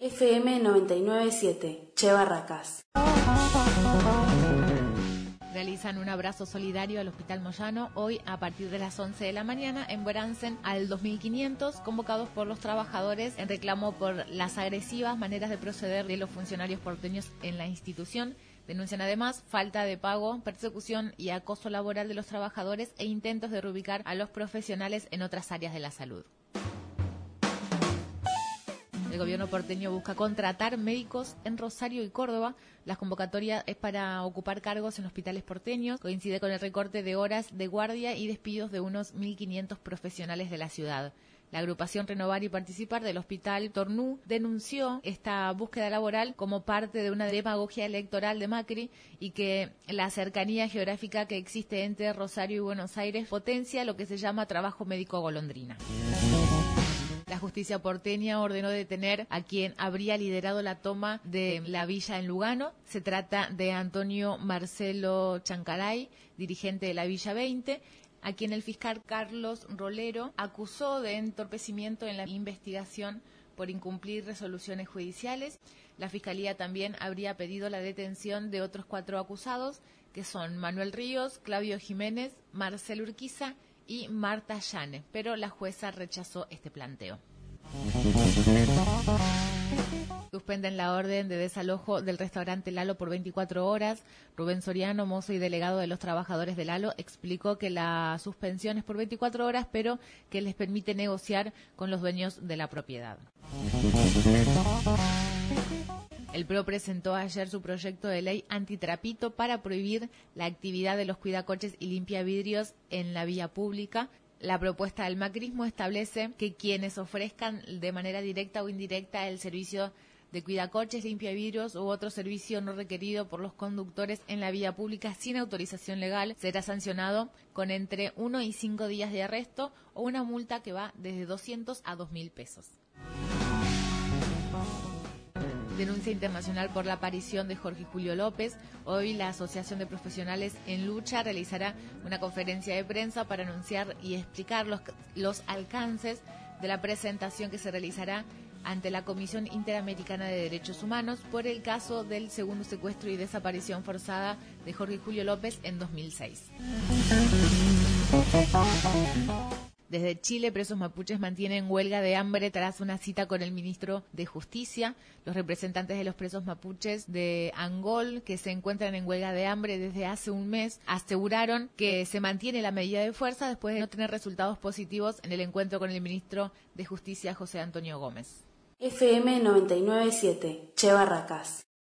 FM 997, Che Barracas. Realizan un abrazo solidario al Hospital Moyano hoy a partir de las 11 de la mañana en Bransen al 2500, convocados por los trabajadores en reclamo por las agresivas maneras de proceder de los funcionarios porteños en la institución. Denuncian además falta de pago, persecución y acoso laboral de los trabajadores e intentos de reubicar a los profesionales en otras áreas de la salud. El gobierno porteño busca contratar médicos en Rosario y Córdoba. La convocatoria es para ocupar cargos en hospitales porteños. Coincide con el recorte de horas de guardia y despidos de unos 1.500 profesionales de la ciudad. La agrupación Renovar y Participar del Hospital Tornú denunció esta búsqueda laboral como parte de una demagogia electoral de Macri y que la cercanía geográfica que existe entre Rosario y Buenos Aires potencia lo que se llama trabajo médico golondrina. La justicia porteña ordenó detener a quien habría liderado la toma de la villa en Lugano. Se trata de Antonio Marcelo Chancaray, dirigente de la Villa 20, a quien el fiscal Carlos Rolero acusó de entorpecimiento en la investigación por incumplir resoluciones judiciales. La Fiscalía también habría pedido la detención de otros 4 acusados, que son Manuel Ríos, Claudio Jiménez, Marcelo Urquiza y Marta Llane, pero la jueza rechazó este planteo. Suspenden la orden de desalojo del restaurante Lalo por 24 horas. Rubén Soriano, mozo y delegado de los trabajadores de Lalo, explicó que la suspensión es por 24 horas, pero que les permite negociar con los dueños de la propiedad. El PRO presentó ayer su proyecto de ley antitrapito para prohibir la actividad de los cuidacoches y limpiavidrios en la vía pública. La propuesta del macrismo establece que quienes ofrezcan de manera directa o indirecta el servicio de cuidacoches, limpiavidrios u otro servicio no requerido por los conductores en la vía pública sin autorización legal será sancionado con entre 1 y 5 días de arresto o una multa que va desde 200 a 2.000 pesos. Denuncia internacional por la aparición de Jorge Julio López. Hoy la Asociación de Profesionales en Lucha realizará una conferencia de prensa para anunciar y explicar los alcances de la presentación que se realizará ante la Comisión Interamericana de Derechos Humanos por el caso del segundo secuestro y desaparición forzada de Jorge Julio López en 2006. Desde Chile, presos mapuches mantienen huelga de hambre tras una cita con el ministro de Justicia. Los representantes de los presos mapuches de Angol, que se encuentran en huelga de hambre desde hace un mes, aseguraron que se mantiene la medida de fuerza después de no tener resultados positivos en el encuentro con el ministro de Justicia, José Antonio Gómez. FM 997, Che Barracas.